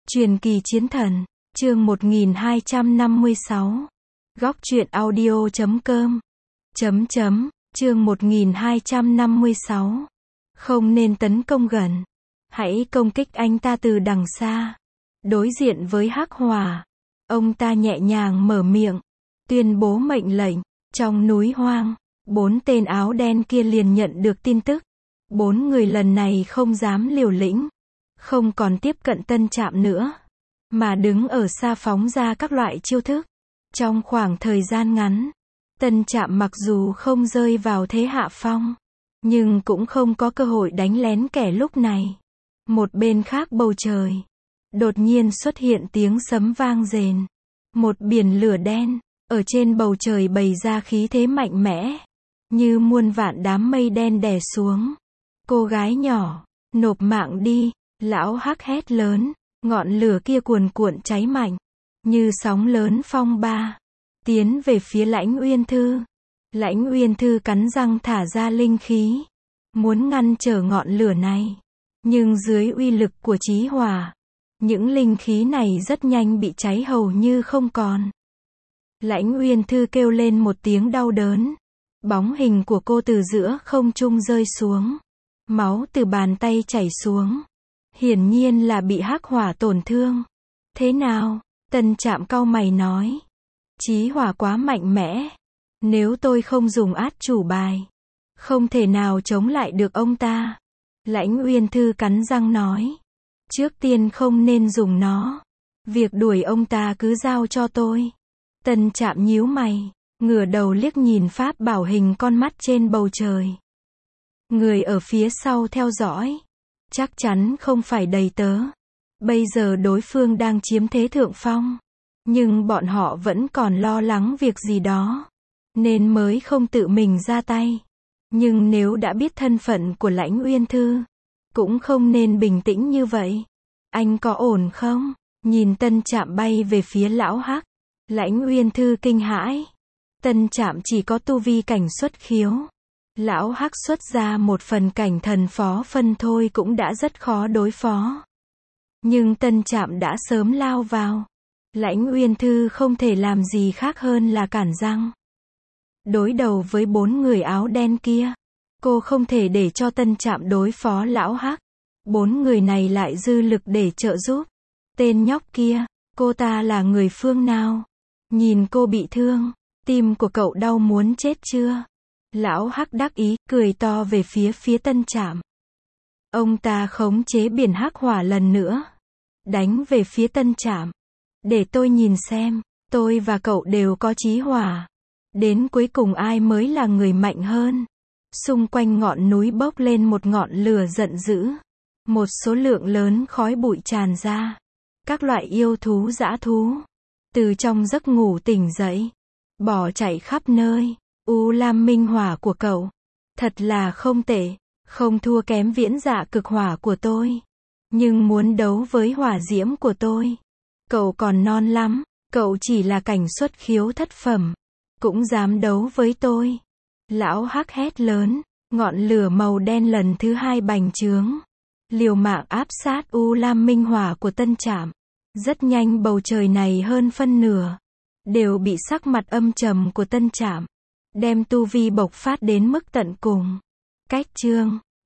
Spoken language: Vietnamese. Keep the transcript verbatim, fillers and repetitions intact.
Truyền kỳ chiến thần, chương một nghìn hai trăm năm mươi sáu. Góc truyện audio chấm com. Chấm chấm, chương một nghìn hai trăm năm mươi sáu. Không nên tấn công gần. Hãy công kích anh ta từ đằng xa. Đối diện với Hắc Hỏa, ông ta nhẹ nhàng mở miệng, tuyên bố mệnh lệnh. Trong núi hoang, bốn tên áo đen kia liền nhận được tin tức. Bốn người lần này không dám liều lĩnh, không còn tiếp cận Tân Trạm nữa, mà đứng ở xa phóng ra các loại chiêu thức. Trong khoảng thời gian ngắn, Tân Trạm mặc dù không rơi vào thế hạ phong, nhưng cũng không có cơ hội đánh lén kẻ lúc này. Một bên khác bầu trời, đột nhiên xuất hiện tiếng sấm vang rền. Một biển lửa đen, ở trên bầu trời bày ra khí thế mạnh mẽ, như muôn vạn đám mây đen đè xuống. Cô gái nhỏ, nộp mạng đi, lão Hắc hét lớn, ngọn lửa kia cuồn cuộn cháy mạnh, như sóng lớn phong ba, tiến về phía Lãnh Uyên Thư. Lãnh Uyên Thư cắn răng thả ra linh khí, muốn ngăn trở ngọn lửa này, nhưng dưới uy lực của chí hỏa, những linh khí này rất nhanh bị cháy hầu như không còn. Lãnh Uyên Thư kêu lên một tiếng đau đớn, bóng hình của cô từ giữa không trung rơi xuống, máu từ bàn tay chảy xuống, hiển nhiên là bị Hắc Hỏa tổn thương. Thế nào? Tân Trạm cau mày nói, chí hỏa quá mạnh mẽ, nếu tôi không dùng át chủ bài, không thể nào chống lại được ông ta. Lãnh Uyên Thư cắn răng nói, trước tiên không nên dùng nó, việc đuổi ông ta cứ giao cho tôi. Tân Trạm nhíu mày, ngửa đầu liếc nhìn pháp bảo hình con mắt trên bầu trời. Người ở phía sau theo dõi, chắc chắn không phải đầy tớ. Bây giờ đối phương đang chiếm thế thượng phong, nhưng bọn họ vẫn còn lo lắng việc gì đó, nên mới không tự mình ra tay. Nhưng nếu đã biết thân phận của Lãnh Uyên Thư, cũng không nên bình tĩnh như vậy. Anh có ổn không? Nhìn Tân Trạm bay về phía lão Hắc, Lãnh Uyên Thư kinh hãi. Tân Trạm chỉ có tu vi cảnh xuất khiếu, lão Hắc xuất ra một phần cảnh thần phó phân thôi cũng đã rất khó đối phó. Nhưng Tân Trạm đã sớm lao vào. Lãnh Uyên Thư không thể làm gì khác hơn là cản răng. Đối đầu với bốn người áo đen kia, cô không thể để cho Tân Trạm đối phó lão Hắc. Bốn người này lại dư lực để trợ giúp. Tên nhóc kia, cô ta là người phương nào? Nhìn cô bị thương, tim của cậu đau muốn chết chưa? Lão Hắc đắc ý, cười to về phía phía Tân Trạm. Ông ta khống chế biển Hắc Hỏa lần nữa, đánh về phía Tân Trạm. Để tôi nhìn xem, tôi và cậu đều có chí hỏa. Đến cuối cùng ai mới là người mạnh hơn? Xung quanh ngọn núi bốc lên một ngọn lửa giận dữ. Một số lượng lớn khói bụi tràn ra. Các loại yêu thú dã thú, từ trong giấc ngủ tỉnh dậy, bỏ chạy khắp nơi. U Lam Minh Hỏa của cậu, thật là không tệ, không thua kém Viễn Dạ Cực Hỏa của tôi. Nhưng muốn đấu với hỏa diễm của tôi, cậu còn non lắm, cậu chỉ là cảnh xuất khiếu thất phẩm, cũng dám đấu với tôi. Lão Hắc hét lớn, ngọn lửa màu đen lần thứ hai bành trướng, liều mạng áp sát U Lam Minh Hỏa của Tân Trạm. Rất nhanh bầu trời này hơn phân nửa, đều bị sắc mặt âm trầm của Tân Trạm, đem tu vi bộc phát đến mức tận cùng. Cách chương